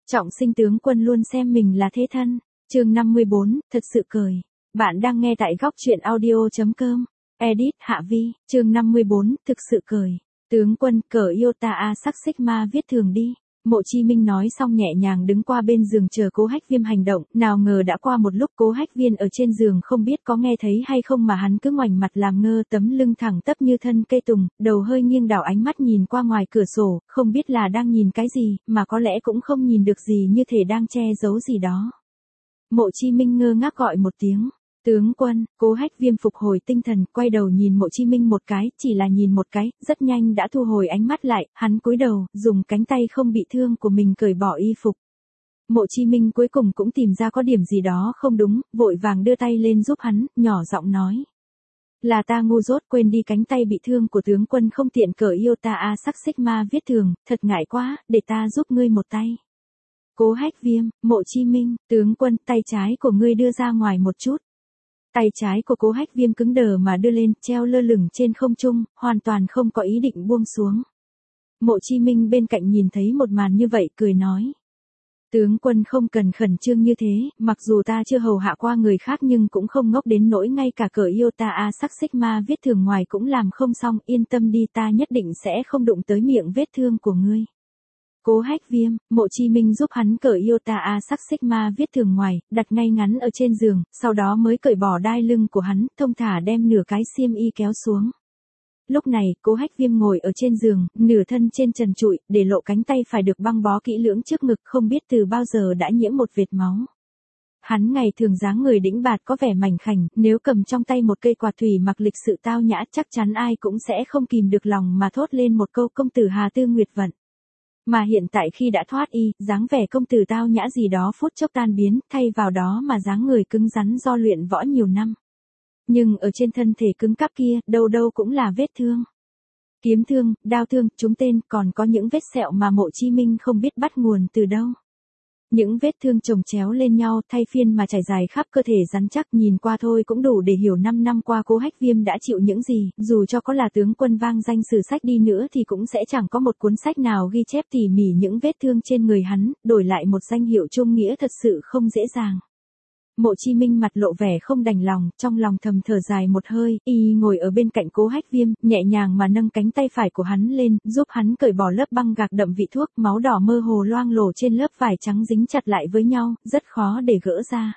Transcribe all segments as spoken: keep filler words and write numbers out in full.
Trọng sinh tướng quân luôn xem mình là thế thân. Chương năm mươi bốn, thật sự cười. Bạn đang nghe tại góc truyện audio chấm com. Edit Hạ Vi, chương năm mươi bốn, thực sự cười. Tướng quân, cờ yêu ta a sắc xích ma viết thường đi. Mộ Chi Minh nói xong nhẹ nhàng đứng qua bên giường chờ Cố Hách Viêm hành động, nào ngờ đã qua một lúc Cố Hách Viên ở trên giường không biết có nghe thấy hay không mà hắn cứ ngoảnh mặt làm ngơ, tấm lưng thẳng tắp như thân cây tùng, đầu hơi nghiêng đảo ánh mắt nhìn qua ngoài cửa sổ, không biết là đang nhìn cái gì, mà có lẽ cũng không nhìn được gì như thể đang che giấu gì đó. Mộ Chi Minh ngơ ngác gọi một tiếng. Tướng quân, Cố Hách Viêm phục hồi tinh thần, quay đầu nhìn Mộ Chi Minh một cái, chỉ là nhìn một cái, rất nhanh đã thu hồi ánh mắt lại, hắn cúi đầu, dùng cánh tay không bị thương của mình cởi bỏ y phục. Mộ Chi Minh cuối cùng cũng tìm ra có điểm gì đó không đúng, vội vàng đưa tay lên giúp hắn, nhỏ giọng nói. Là ta ngu dốt quên đi cánh tay bị thương của tướng quân không tiện cởi yêu ta a sắc xích ma viết thường, thật ngại quá, để ta giúp ngươi một tay. Cố Hách Viêm, Mộ Chi Minh, tướng quân, tay trái của ngươi đưa ra ngoài một chút. Tay trái của Cố Hách Viêm cứng đờ mà đưa lên, treo lơ lửng trên không trung, hoàn toàn không có ý định buông xuống. Mộ Chi Minh bên cạnh nhìn thấy một màn như vậy, cười nói. Tướng quân không cần khẩn trương như thế, mặc dù ta chưa hầu hạ qua người khác nhưng cũng không ngốc đến nỗi ngay cả cờ yêu ta a sắc xích ma viết thường ngoài cũng làm không xong, yên tâm đi, ta nhất định sẽ không đụng tới miệng vết thương của ngươi. Cố Hách Viêm, Mộ Chi Minh giúp hắn cởi yêu ta a sắc xích ma viết thường ngoài, đặt ngay ngắn ở trên giường, sau đó mới cởi bỏ đai lưng của hắn, thông thả đem nửa cái xiêm y kéo xuống. Lúc này, Cố Hách Viêm ngồi ở trên giường, nửa thân trên trần trụi, để lộ cánh tay phải được băng bó kỹ lưỡng trước ngực, không biết từ bao giờ đã nhiễm một vệt máu. Hắn ngày thường dáng người đĩnh bạt có vẻ mảnh khảnh, nếu cầm trong tay một cây quạt thủy mặc lịch sự tao nhã chắc chắn ai cũng sẽ không kìm được lòng mà thốt lên một câu công tử Hà Tư Nguyệt vận. Mà hiện tại khi đã thoát y, dáng vẻ công tử tao nhã gì đó phút chốc tan biến, thay vào đó mà dáng người cứng rắn do luyện võ nhiều năm. Nhưng ở trên thân thể cứng cáp kia, đâu đâu cũng là vết thương. Kiếm thương, đao thương, trúng tên, còn có những vết sẹo mà Mộ Chi Minh không biết bắt nguồn từ đâu. Những vết thương chồng chéo lên nhau, thay phiên mà trải dài khắp cơ thể rắn chắc, nhìn qua thôi cũng đủ để hiểu năm năm qua Cố Hách Viêm đã chịu những gì, dù cho có là tướng quân vang danh sử sách đi nữa thì cũng sẽ chẳng có một cuốn sách nào ghi chép tỉ mỉ những vết thương trên người hắn, đổi lại một danh hiệu trung nghĩa thật sự không dễ dàng. Mộ Chi Minh mặt lộ vẻ không đành lòng, trong lòng thầm thở dài một hơi, y ngồi ở bên cạnh Cố Hách Viêm, nhẹ nhàng mà nâng cánh tay phải của hắn lên, giúp hắn cởi bỏ lớp băng gạc đậm vị thuốc, máu đỏ mơ hồ loang lổ trên lớp vải trắng dính chặt lại với nhau, rất khó để gỡ ra.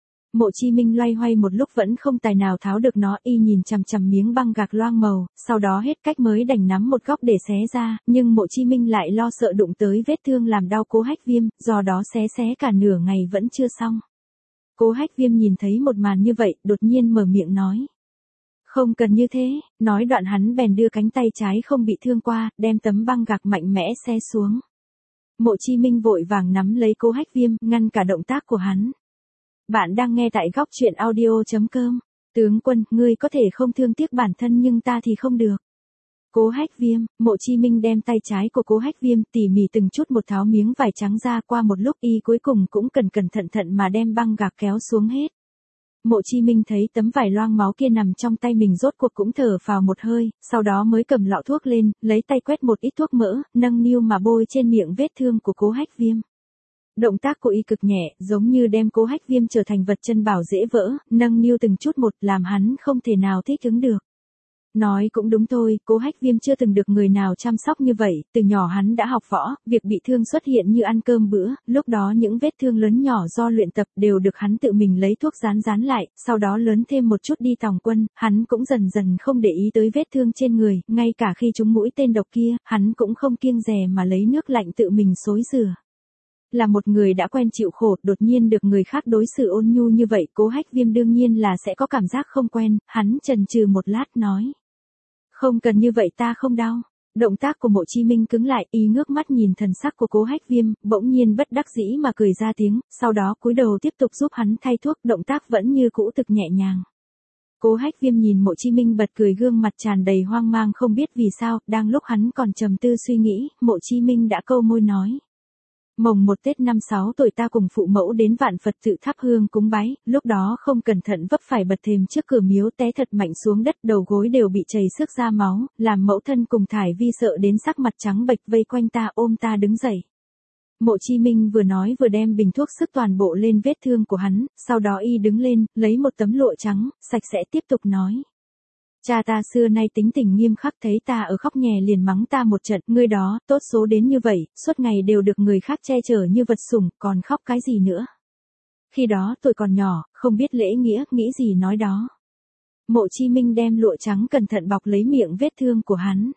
Mộ Chi Minh loay hoay một lúc vẫn không tài nào tháo được nó, y nhìn chằm chằm miếng băng gạc loang màu, sau đó hết cách mới đành nắm một góc để xé ra, nhưng Mộ Chi Minh lại lo sợ đụng tới vết thương làm đau Cố Hách Viêm, do đó xé xé cả nửa ngày vẫn chưa xong. Cố Hách Viêm nhìn thấy một màn như vậy, đột nhiên mở miệng nói. Không cần như thế, nói đoạn hắn bèn đưa cánh tay trái không bị thương qua, đem tấm băng gạc mạnh mẽ xé xuống. Mộ Chi Minh vội vàng nắm lấy Cố Hách Viêm, ngăn cả động tác của hắn. Bạn đang nghe tại góc truyện audio chấm com. Tướng quân, ngươi có thể không thương tiếc bản thân nhưng ta thì không được. Cố Hách Viêm, Mộ Chi Minh đem tay trái của Cố Hách Viêm tỉ mỉ từng chút một tháo miếng vải trắng ra, qua một lúc y cuối cùng cũng cẩn cẩn thận thận mà đem băng gạc kéo xuống hết. Mộ Chi Minh thấy tấm vải loang máu kia nằm trong tay mình rốt cuộc cũng thở phào một hơi, sau đó mới cầm lọ thuốc lên, lấy tay quét một ít thuốc mỡ, nâng niu mà bôi trên miệng vết thương của Cố Hách Viêm. Động tác của y cực nhẹ, giống như đem Cố Hách Viêm trở thành vật chân bảo dễ vỡ, nâng niu từng chút một làm hắn không thể nào thích ứng được. Nói cũng đúng thôi, Cố Hách Viêm chưa từng được người nào chăm sóc như vậy, từ nhỏ hắn đã học võ, việc bị thương xuất hiện như ăn cơm bữa, lúc đó những vết thương lớn nhỏ do luyện tập đều được hắn tự mình lấy thuốc dán dán lại, sau đó lớn thêm một chút đi tòng quân, hắn cũng dần dần không để ý tới vết thương trên người, ngay cả khi trúng mũi tên độc kia, hắn cũng không kiêng dè mà lấy nước lạnh tự mình xối rửa. Là một người đã quen chịu khổ, đột nhiên được người khác đối xử ôn nhu như vậy, Cố Hách Viêm đương nhiên là sẽ có cảm giác không quen, hắn chần chừ một lát nói. Không cần như vậy, ta không đau. Động tác của Mộ Chi Minh cứng lại, y ngước mắt nhìn thần sắc của Cố Hách Viêm, bỗng nhiên bất đắc dĩ mà cười ra tiếng, sau đó cúi đầu tiếp tục giúp hắn thay thuốc, động tác vẫn như cũ thực nhẹ nhàng. Cố Hách Viêm nhìn Mộ Chi Minh bật cười, gương mặt tràn đầy hoang mang không biết vì sao, đang lúc hắn còn trầm tư suy nghĩ, Mộ Chi Minh đã câu môi nói. Mồng một Tết năm sáu tuổi ta cùng phụ mẫu đến Vạn Phật tự thắp hương cúng bái, lúc đó không cẩn thận vấp phải bật thềm trước cửa miếu, té thật mạnh xuống đất, đầu gối đều bị chảy xước ra máu, làm mẫu thân cùng Thải Vi sợ đến sắc mặt trắng bệch vây quanh ta ôm ta đứng dậy. Mộ Chí Minh vừa nói vừa đem bình thuốc sức toàn bộ lên vết thương của hắn, sau đó y đứng lên, lấy một tấm lụa trắng, sạch sẽ tiếp tục nói. Cha ta xưa nay tính tình nghiêm khắc, thấy ta ở khóc nhè liền mắng ta một trận, ngươi đó, tốt số đến như vậy, suốt ngày đều được người khác che chở như vật sủng, còn khóc cái gì nữa. Khi đó tôi còn nhỏ, không biết lễ nghĩa, nghĩ gì nói đó. Mộ Chí Minh đem lụa trắng cẩn thận bọc lấy miệng vết thương của hắn.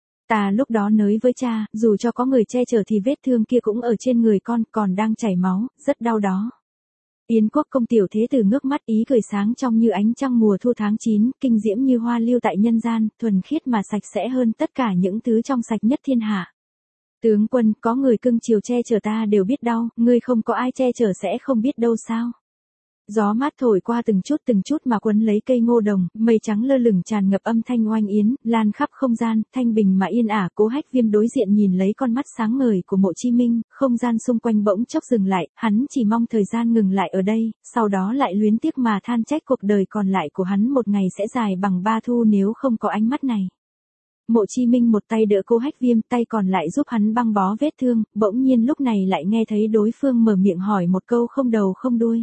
Ta lúc đó nói với cha, dù cho có người che chở thì vết thương kia cũng ở trên người con, còn đang chảy máu, rất đau đó. Yến Quốc công tiểu thế tử ngước mắt, ý cười sáng trong như ánh trăng mùa thu tháng chín, kinh diễm như hoa lưu tại nhân gian, thuần khiết mà sạch sẽ hơn tất cả những thứ trong sạch nhất thiên hạ. Tướng quân, có người cưng chiều che chở ta đều biết đau, ngươi không có ai che chở sẽ không biết đâu sao. Gió mát thổi qua từng chút từng chút mà quấn lấy cây ngô đồng, mây trắng lơ lửng tràn ngập âm thanh oanh yến, lan khắp không gian, thanh bình mà yên ả. Cố Hách Viêm đối diện nhìn lấy con mắt sáng ngời của Mộ Chí Minh, không gian xung quanh bỗng chốc dừng lại, hắn chỉ mong thời gian ngừng lại ở đây, sau đó lại luyến tiếc mà than trách cuộc đời còn lại của hắn một ngày sẽ dài bằng ba thu nếu không có ánh mắt này. Mộ Chí Minh một tay đỡ Cố Hách Viêm, tay còn lại giúp hắn băng bó vết thương, bỗng nhiên lúc này lại nghe thấy đối phương mở miệng hỏi một câu không đầu không đuôi.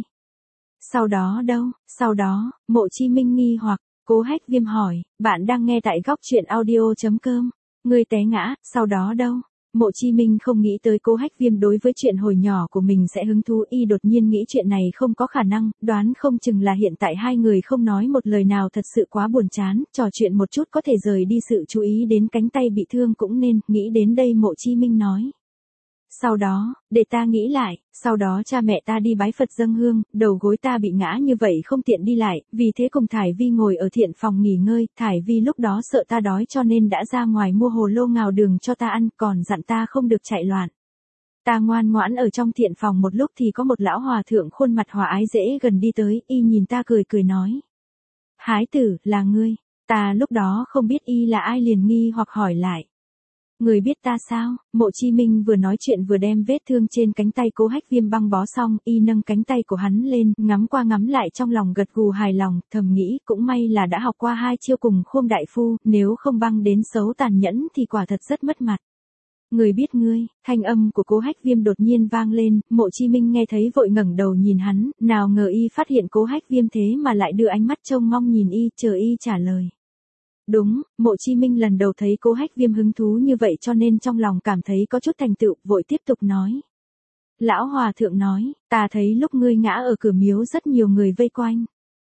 Sau đó đâu, sau đó, Mộ Chí Minh nghi hoặc, Cố Hách Viêm hỏi, bạn đang nghe tại góc truyện audio.com, ngươi té ngã, sau đó đâu? Mộ Chí Minh không nghĩ tới Cố Hách Viêm đối với chuyện hồi nhỏ của mình sẽ hứng thú, y đột nhiên nghĩ chuyện này không có khả năng, đoán không chừng là hiện tại hai người không nói một lời nào thật sự quá buồn chán, trò chuyện một chút có thể rời đi sự chú ý đến cánh tay bị thương cũng nên, nghĩ đến đây Mộ Chí Minh nói. Sau đó, để ta nghĩ lại, sau đó cha mẹ ta đi bái Phật dâng hương, đầu gối ta bị ngã như vậy không tiện đi lại, vì thế cùng Thải Vi ngồi ở thiện phòng nghỉ ngơi, Thải Vi lúc đó sợ ta đói cho nên đã ra ngoài mua hồ lô ngào đường cho ta ăn, còn dặn ta không được chạy loạn. Ta ngoan ngoãn ở trong thiện phòng một lúc thì có một lão hòa thượng khuôn mặt hòa ái dễ gần đi tới, y nhìn ta cười cười nói. Hái tử, là ngươi, ta lúc đó không biết y là ai liền nghi hoặc hỏi lại. Người biết ta sao? Mộ Chí Minh vừa nói chuyện vừa đem vết thương trên cánh tay Cố Hách Viêm băng bó xong, y nâng cánh tay của hắn lên, ngắm qua ngắm lại trong lòng gật gù hài lòng, thầm nghĩ, cũng may là đã học qua hai chiêu cùng Khôn đại phu, nếu không băng đến xấu tàn nhẫn thì quả thật rất mất mặt. Người biết ngươi, thanh âm của Cố Hách Viêm đột nhiên vang lên, Mộ Chí Minh nghe thấy vội ngẩng đầu nhìn hắn, nào ngờ y phát hiện Cố Hách Viêm thế mà lại đưa ánh mắt trông mong nhìn y, chờ y trả lời. Đúng, Mộ Chí Minh lần đầu thấy Cố Hách Viêm hứng thú như vậy cho nên trong lòng cảm thấy có chút thành tựu, vội tiếp tục nói. Lão hòa thượng nói, ta thấy lúc ngươi ngã ở cửa miếu rất nhiều người vây quanh.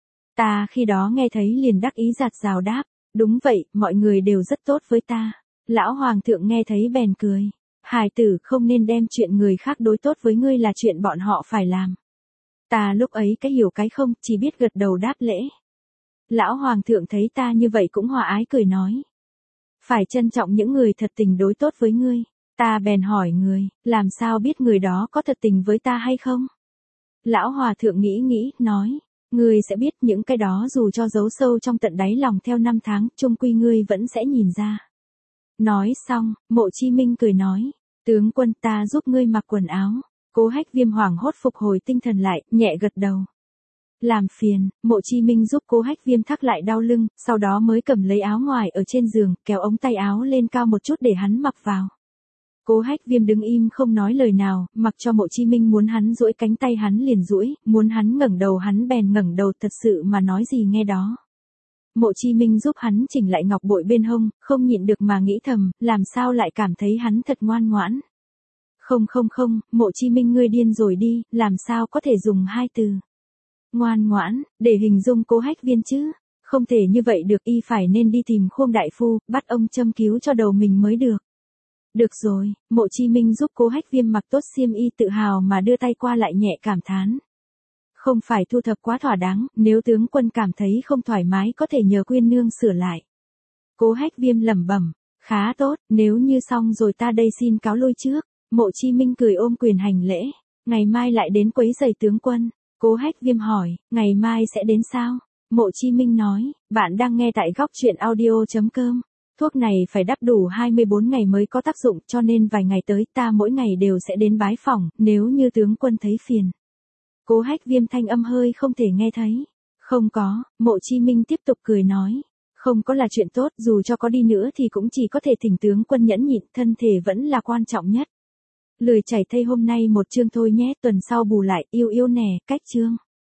Ta khi đó nghe thấy liền đắc ý giạt rào đáp, đúng vậy, mọi người đều rất tốt với ta. Lão hoàng thượng nghe thấy bèn cười, hài tử không nên đem chuyện người khác đối tốt với ngươi là chuyện bọn họ phải làm. Ta lúc ấy cái hiểu cái không, chỉ biết gật đầu đáp lễ. Lão hoàng thượng thấy ta như vậy cũng hòa ái cười nói. Phải trân trọng những người thật tình đối tốt với ngươi. Ta bèn hỏi người, làm sao biết người đó có thật tình với ta hay không? Lão hòa thượng nghĩ nghĩ, nói. Ngươi sẽ biết những cái đó dù cho giấu sâu trong tận đáy lòng theo năm tháng, chung quy ngươi vẫn sẽ nhìn ra. Nói xong, Mộ Chí Minh cười nói. Tướng quân ta giúp ngươi mặc quần áo. Cố Hách Viêm hoảng hốt phục hồi tinh thần lại, nhẹ gật đầu. Làm phiền, Mộ Chí Minh giúp Cố Hách Viêm thắt lại đau lưng, sau đó mới cầm lấy áo ngoài ở trên giường, kéo ống tay áo lên cao một chút để hắn mặc vào. Cố Hách Viêm đứng im không nói lời nào, mặc cho Mộ Chí Minh muốn hắn duỗi cánh tay hắn liền duỗi, muốn hắn ngẩng đầu hắn bèn ngẩng đầu, thật sự mà nói gì nghe đó. Mộ Chí Minh giúp hắn chỉnh lại ngọc bội bên hông, không nhịn được mà nghĩ thầm, làm sao lại cảm thấy hắn thật ngoan ngoãn. Không không không, Mộ Chí Minh ngươi điên rồi đi, làm sao có thể dùng hai từ. Ngoan ngoãn, để hình dung Cố Hách Viêm chứ, không thể như vậy được, y phải nên đi tìm Khôn đại phu, bắt ông châm cứu cho đầu mình mới được. Được rồi, Mộ Chí Minh giúp Cố Hách Viêm mặc tốt xiêm y tự hào mà đưa tay qua lại nhẹ cảm thán. Không phải thu thập quá thỏa đáng, nếu tướng quân cảm thấy không thoải mái có thể nhờ Quyên nương sửa lại. Cố Hách Viêm lẩm bẩm, khá tốt, nếu như xong rồi ta đây xin cáo lui trước. Mộ Chí Minh cười ôm quyền hành lễ, ngày mai lại đến quấy rầy tướng quân. Cố Hách Viêm hỏi, ngày mai sẽ đến sao? Mộ Chí Minh nói, bạn đang nghe tại góc truyện audio.com. Thuốc này phải đắp đủ hai mươi bốn ngày mới có tác dụng cho nên vài ngày tới ta mỗi ngày đều sẽ đến bái phỏng, nếu như tướng quân thấy phiền. Cố Hách Viêm thanh âm hơi không thể nghe thấy. Không có, Mộ Chí Minh tiếp tục cười nói. Không có là chuyện tốt, dù cho có đi nữa thì cũng chỉ có thể thỉnh tướng quân nhẫn nhịn, thân thể vẫn là quan trọng nhất. Lười chảy thây hôm nay một chương thôi nhé, tuần sau bù lại, yêu yêu nè, cách chương.